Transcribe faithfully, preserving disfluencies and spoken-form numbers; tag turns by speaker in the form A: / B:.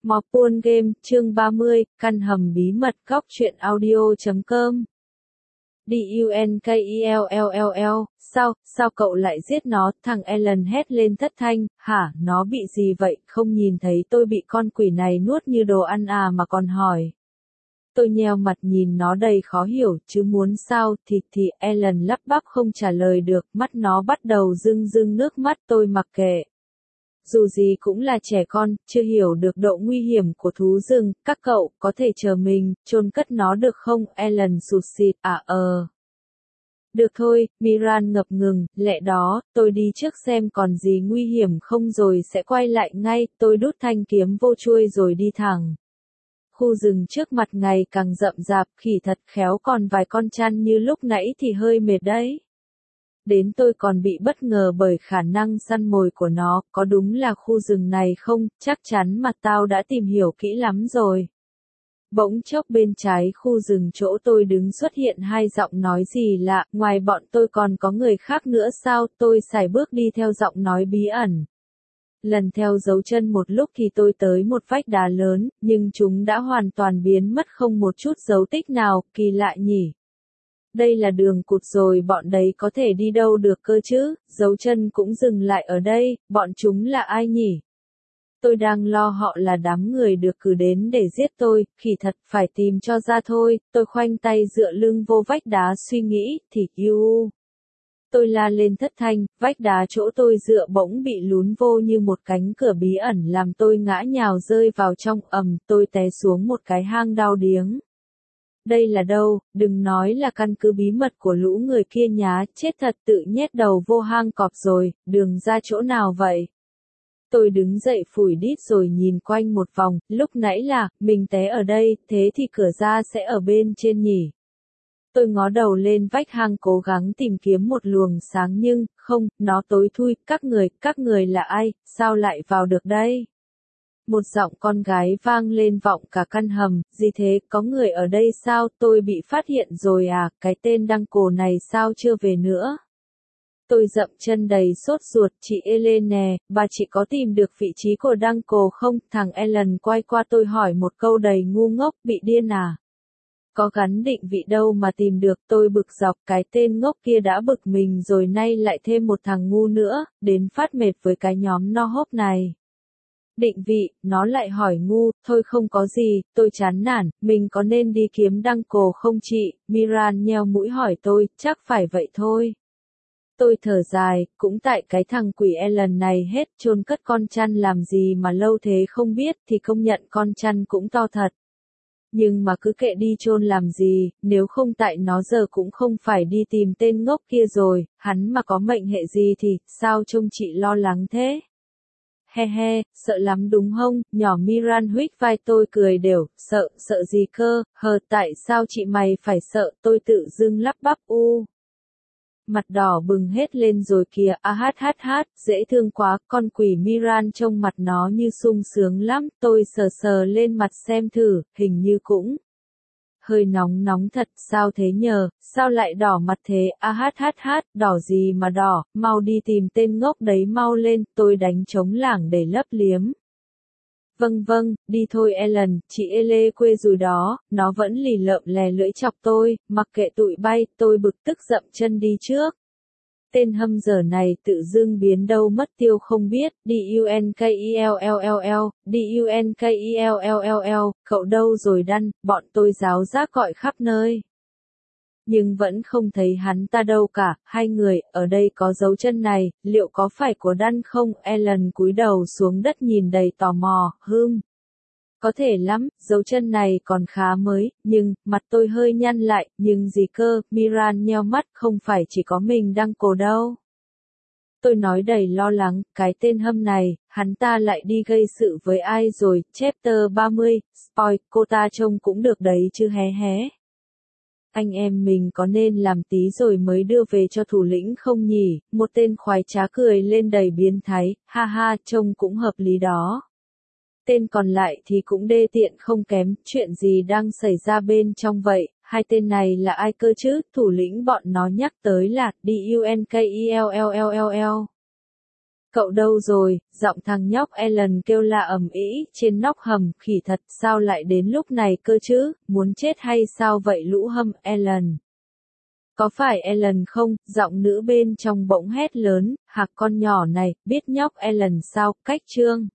A: Mopun Game, chương ba mươi, căn hầm bí mật góc truyện audio chấm com. Dunkellll, sao, sao cậu lại giết nó, thằng Alan hét lên thất thanh, hả, nó bị gì vậy, không nhìn thấy tôi bị con quỷ này nuốt như đồ ăn à mà còn hỏi. Tôi nheo mặt nhìn nó đầy khó hiểu, chứ muốn sao, thì thì Alan lắp bắp không trả lời được, mắt nó bắt đầu rưng rưng nước mắt, tôi mặc kệ. Dù gì cũng là trẻ con, chưa hiểu được độ nguy hiểm của thú rừng, các cậu có thể chờ mình, chôn cất nó được không? Alan sụt sịt, à ờ. Được thôi, Miran ngập ngừng, lẹ đó, tôi đi trước xem còn gì nguy hiểm không rồi sẽ quay lại ngay, tôi đút thanh kiếm vô chuôi rồi đi thẳng. Khu rừng trước mặt ngày càng rậm rạp, khỉ thật khéo còn vài con chăn như lúc nãy thì hơi mệt đấy. Đến tôi còn bị bất ngờ bởi khả năng săn mồi của nó, có đúng là khu rừng này không, chắc chắn mà tao đã tìm hiểu kỹ lắm rồi. Bỗng chốc bên trái khu rừng chỗ tôi đứng xuất hiện hai giọng nói gì lạ, ngoài bọn tôi còn có người khác nữa sao, tôi sải bước đi theo giọng nói bí ẩn. Lần theo dấu chân một lúc thì tôi tới một vách đá lớn, nhưng chúng đã hoàn toàn biến mất không một chút dấu tích nào, kỳ lạ nhỉ. Đây là đường cụt rồi, bọn đấy có thể đi đâu được cơ chứ, dấu chân cũng dừng lại ở đây, bọn chúng là ai nhỉ? Tôi đang lo họ là đám người được cử đến để giết tôi, khỉ thật phải tìm cho ra thôi, tôi khoanh tay dựa lưng vô vách đá suy nghĩ, thì yêu. Tôi la lên thất thanh, vách đá chỗ tôi dựa bỗng bị lún vô như một cánh cửa bí ẩn làm tôi ngã nhào rơi vào trong ầm, tôi té xuống một cái hang đau điếng. Đây là đâu, đừng nói là căn cứ bí mật của lũ người kia nhá, chết thật tự nhét đầu vô hang cọp rồi, đường ra chỗ nào vậy? Tôi đứng dậy phủi đít rồi nhìn quanh một vòng, lúc nãy là, mình té ở đây, thế thì cửa ra sẽ ở bên trên nhỉ? Tôi ngó đầu lên vách hang cố gắng tìm kiếm một luồng sáng nhưng, không, nó tối thui, các người, các người là ai, sao lại vào được đây? Một giọng con gái vang lên vọng cả căn hầm, gì thế, có người ở đây sao, tôi bị phát hiện rồi à, cái tên đăng cổ này sao chưa về nữa. Tôi dậm chân đầy sốt ruột, chị Elene, bà chị có tìm được vị trí của đăng cổ không, thằng Alan quay qua tôi hỏi một câu đầy ngu ngốc, bị điên à. Có gắn định vị đâu mà tìm được, tôi bực dọc, cái tên ngốc kia đã bực mình rồi nay lại thêm một thằng ngu nữa, đến phát mệt với cái nhóm no hốp này. Định vị, nó lại hỏi ngu, thôi không có gì, tôi chán nản, mình có nên đi kiếm đăng cổ không chị, Miran nheo mũi hỏi tôi, chắc phải vậy thôi. Tôi thở dài, cũng tại cái thằng quỷ Alan này hết, chôn cất con chăn làm gì mà lâu thế không biết, thì công nhận con chăn cũng to thật. Nhưng mà cứ kệ đi chôn làm gì, nếu không tại nó giờ cũng không phải đi tìm tên ngốc kia rồi, hắn mà có mệnh hệ gì thì, sao trông chị lo lắng thế? He he, sợ lắm đúng không, nhỏ Miran huých vai tôi cười đều, sợ, sợ gì cơ, hờ tại sao chị mày phải sợ, tôi tự dưng lắp bắp u. Mặt đỏ bừng hết lên rồi kìa, a hát hát hát, dễ thương quá, con quỷ Miran trông mặt nó như sung sướng lắm, tôi sờ sờ lên mặt xem thử, hình như cũng hơi nóng nóng thật, sao thế nhờ, sao lại đỏ mặt thế, a hát hát hát, đỏ gì mà đỏ, mau đi tìm tên ngốc đấy mau lên, tôi đánh trống lảng để lấp liếm. Vâng vâng, đi thôi Alan, chị Ele quê rồi đó, nó vẫn lì lợm lè lưỡi chọc tôi, mặc kệ tụi bay, tôi bực tức dậm chân đi trước. Tên hâm dở này tự dưng biến đâu mất tiêu không biết, Dunkellll, Dunkellll, cậu đâu rồi đăn, bọn tôi giáo giác gọi khắp nơi. Nhưng vẫn không thấy hắn ta đâu cả, hai người, ở đây có dấu chân này, liệu có phải của đăn không, Alan cúi đầu xuống đất nhìn đầy tò mò, hưm. Có thể lắm, dấu chân này còn khá mới, nhưng, mặt tôi hơi nhăn lại, nhưng gì cơ, Miran nheo mắt, không phải chỉ có mình đăng cổ đâu. Tôi nói đầy lo lắng, cái tên hâm này, hắn ta lại đi gây sự với ai rồi, chapter ba mươi, spoil, cô ta trông cũng được đấy chứ hé hé. Anh em mình có nên làm tí rồi mới đưa về cho thủ lĩnh không nhỉ, một tên khoái trá cười lên đầy biến thái, ha ha, trông cũng hợp lý đó. Tên còn lại thì cũng đê tiện không kém, chuyện gì đang xảy ra bên trong vậy, hai tên này là ai cơ chứ, thủ lĩnh bọn nó nhắc tới là, Dunkellll. Cậu đâu rồi? Giọng thằng nhóc Ellen kêu la ầm ĩ trên nóc hầm, khỉ thật, sao lại đến lúc này cơ chứ, muốn chết hay sao vậy lũ hâm, Ellen. Có phải Ellen không? Giọng nữ bên trong bỗng hét lớn, hạc con nhỏ này, biết nhóc Ellen sao, cách trương.